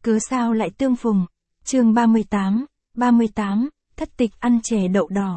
Cớ sao lại tương phùng. Chương 38, thất tịch ăn chè đậu đỏ.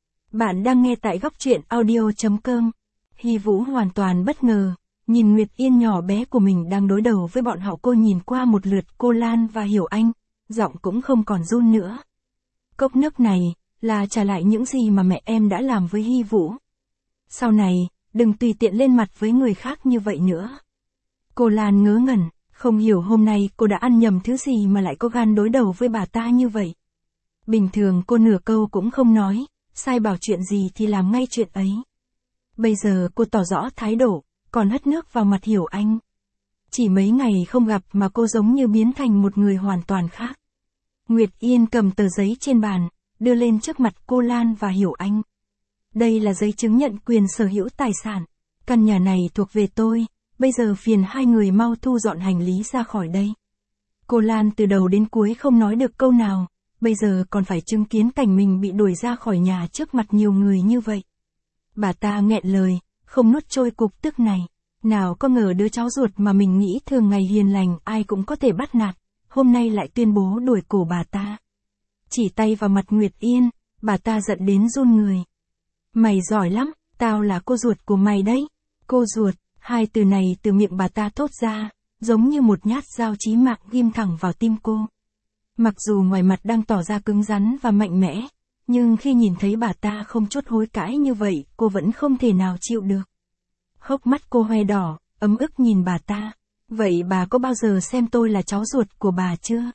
Bạn đang nghe tại góc truyện audio.com. Hy Vũ hoàn toàn bất ngờ, nhìn Nguyệt Yên nhỏ bé của mình đang đối đầu với bọn họ. Cô nhìn qua một lượt cô Lan và Hiểu Anh, giọng cũng không còn run nữa. Cốc nước này, là trả lại những gì mà mẹ em đã làm với Hy Vũ. Sau này, đừng tùy tiện lên mặt với người khác như vậy nữa. Cô Lan ngớ ngẩn, không hiểu hôm nay cô đã ăn nhầm thứ gì mà lại có gan đối đầu với bà ta như vậy. Bình thường cô nửa câu cũng không nói, sai bảo chuyện gì thì làm ngay chuyện ấy. Bây giờ cô tỏ rõ thái độ, còn hất nước vào mặt Hiểu Anh. Chỉ mấy ngày không gặp mà cô giống như biến thành một người hoàn toàn khác. Nguyệt Yên cầm tờ giấy trên bàn, đưa lên trước mặt cô Lan và Hiểu Anh. Đây là giấy chứng nhận quyền sở hữu tài sản. Căn nhà này thuộc về tôi, bây giờ phiền hai người mau thu dọn hành lý ra khỏi đây. Cô Lan từ đầu đến cuối không nói được câu nào, bây giờ còn phải chứng kiến cảnh mình bị đuổi ra khỏi nhà trước mặt nhiều người như vậy. Bà ta nghẹn lời, không nuốt trôi cục tức này. Nào có ngờ đứa cháu ruột mà mình nghĩ thường ngày hiền lành ai cũng có thể bắt nạt, hôm nay lại tuyên bố đuổi cổ bà ta. Chỉ tay vào mặt Nguyệt Yên, bà ta giận đến run người. Mày giỏi lắm, tao là cô ruột của mày đấy. Cô ruột, hai từ này từ miệng bà ta thốt ra, giống như một nhát dao chí mạng ghim thẳng vào tim cô. Mặc dù ngoài mặt đang tỏ ra cứng rắn và mạnh mẽ, nhưng khi nhìn thấy bà ta không chút hối cãi như vậy, cô vẫn không thể nào chịu được. Hốc mắt cô hoe đỏ, ấm ức nhìn bà ta. Vậy bà có bao giờ xem tôi là cháu ruột của bà chưa?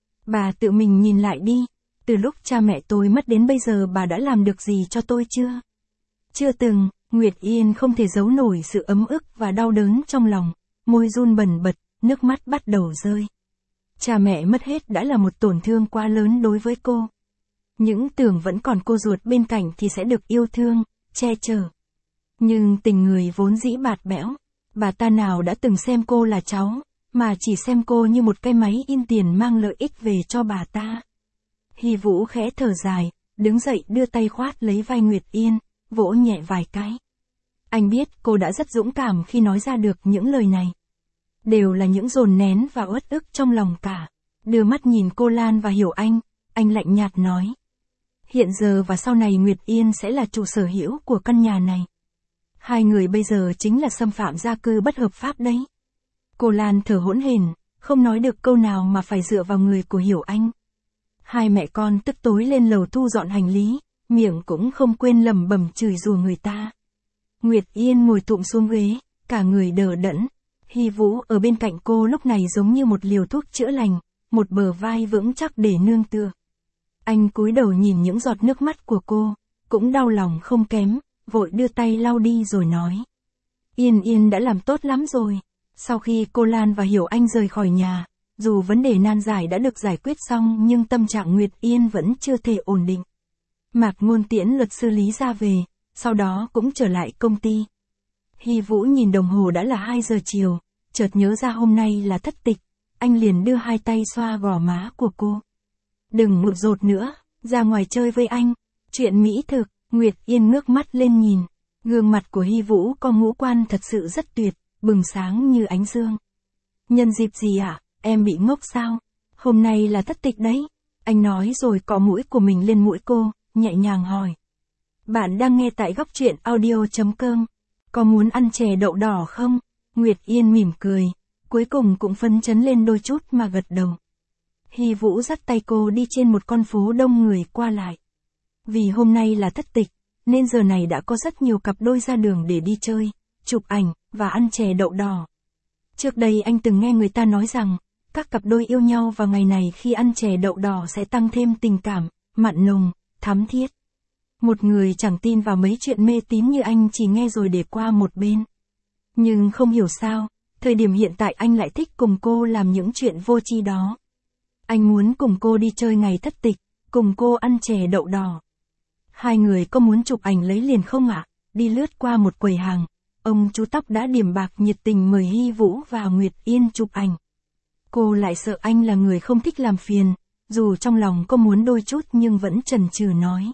Bà tự mình nhìn lại đi, từ lúc cha mẹ tôi mất đến bây giờ bà đã làm được gì cho tôi chưa? Chưa từng. Nguyệt Yên không thể giấu nổi sự ấm ức và đau đớn trong lòng, môi run bần bật, nước mắt bắt đầu rơi. Cha mẹ mất hết đã là một tổn thương quá lớn đối với cô. Những tưởng vẫn còn cô ruột bên cạnh thì sẽ được yêu thương, che chở. Nhưng tình người vốn dĩ bạt bẽo, bà ta nào đã từng xem cô là cháu, mà chỉ xem cô như một cái máy in tiền mang lợi ích về cho bà ta. Hy Vũ khẽ thở dài, đứng dậy đưa tay khoát lấy vai Nguyệt Yên, vỗ nhẹ vài cái. Anh biết cô đã rất dũng cảm khi nói ra được những lời này. Đều là những dồn nén và uất ức trong lòng cả. Đưa mắt nhìn cô Lan và Hiểu anh lạnh nhạt nói. Hiện giờ và sau này Nguyệt Yên sẽ là chủ sở hữu của căn nhà này. Hai người bây giờ chính là xâm phạm gia cư bất hợp pháp đấy. Cô Lan thở hổn hển, không nói được câu nào mà phải dựa vào người của Hiểu Anh. Hai mẹ con tức tối lên lầu thu dọn hành lý, miệng cũng không quên lẩm bẩm chửi rủa người ta. Nguyệt Yên ngồi thụp xuống ghế, cả người đờ đẫn. Hy Vũ ở bên cạnh cô lúc này giống như một liều thuốc chữa lành, một bờ vai vững chắc để nương tựa. Anh cúi đầu nhìn những giọt nước mắt của cô, cũng đau lòng không kém, vội đưa tay lau đi rồi nói. Yên đã làm tốt lắm rồi. Sau khi cô Lan và Hiểu Anh rời khỏi nhà, dù vấn đề nan giải đã được giải quyết xong nhưng tâm trạng Nguyệt Yên vẫn chưa thể ổn định. Mạc Ngôn tiễn luật sư Lý ra về, sau đó cũng trở lại công ty. Hy Vũ nhìn đồng hồ đã là 2 giờ chiều, chợt nhớ ra hôm nay là thất tịch, anh liền đưa hai tay xoa gò má của cô. Đừng một dột nữa, ra ngoài chơi với anh. Chuyện mỹ thực. Nguyệt Yên ngước mắt lên nhìn, gương mặt của Hy Vũ có ngũ quan thật sự rất tuyệt, bừng sáng như ánh dương. Nhân dịp gì ạ, em bị ngốc sao? Hôm nay là thất tịch đấy. Anh nói rồi cọ mũi của mình lên mũi cô, nhẹ nhàng hỏi. Bạn đang nghe tại góc truyện audio.com. Có muốn ăn chè đậu đỏ không? Nguyệt Yên mỉm cười, cuối cùng cũng phấn chấn lên đôi chút mà gật đầu. Hy Vũ dắt tay cô đi trên một con phố đông người qua lại. Vì hôm nay là thất tịch, nên giờ này đã có rất nhiều cặp đôi ra đường để đi chơi, chụp ảnh, và ăn chè đậu đỏ. Trước đây anh từng nghe người ta nói rằng, các cặp đôi yêu nhau vào ngày này khi ăn chè đậu đỏ sẽ tăng thêm tình cảm, mặn nồng, thắm thiết. Một người chẳng tin vào mấy chuyện mê tín như anh chỉ nghe rồi để qua một bên. Nhưng không hiểu sao, thời điểm hiện tại anh lại thích cùng cô làm những chuyện vô tri đó. Anh muốn cùng cô đi chơi ngày thất tịch, cùng cô ăn chè đậu đỏ. Hai người có muốn chụp ảnh lấy liền không ạ? Đi lướt qua một quầy hàng, ông chú tóc đã điểm bạc nhiệt tình mời Hy Vũ và Nguyệt Yên chụp ảnh. Cô lại sợ anh là người không thích làm phiền, dù trong lòng có muốn đôi chút nhưng vẫn chần chừ nói.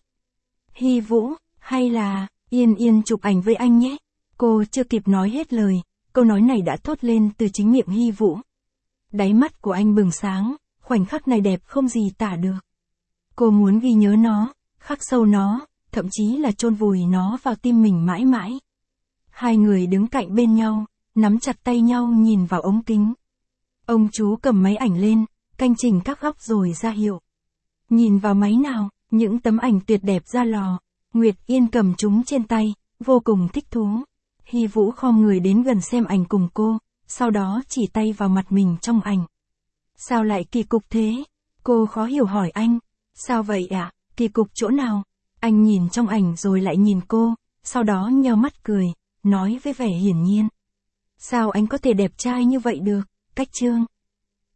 Hy Vũ, hay là, Yên chụp ảnh với anh nhé. Cô chưa kịp nói hết lời, câu nói này đã thốt lên từ chính miệng Hy Vũ. Đáy mắt của anh bừng sáng, khoảnh khắc này đẹp không gì tả được. Cô muốn ghi nhớ nó, khắc sâu nó, thậm chí là chôn vùi nó vào tim mình mãi mãi. Hai người đứng cạnh bên nhau, nắm chặt tay nhau nhìn vào ống kính. Ông chú cầm máy ảnh lên, canh chỉnh các góc rồi ra hiệu. Nhìn vào máy nào, những tấm ảnh tuyệt đẹp ra lò. Nguyệt Yên cầm chúng trên tay, vô cùng thích thú. Hy Vũ khom người đến gần xem ảnh cùng cô, sau đó chỉ tay vào mặt mình trong ảnh. Sao lại kỳ cục thế? Cô khó hiểu hỏi anh. Sao vậy ạ? Kỳ cục chỗ nào? Anh nhìn trong ảnh rồi lại nhìn cô, sau đó nheo mắt cười, nói với vẻ hiển nhiên. Sao anh có thể đẹp trai như vậy được, Cách Trương?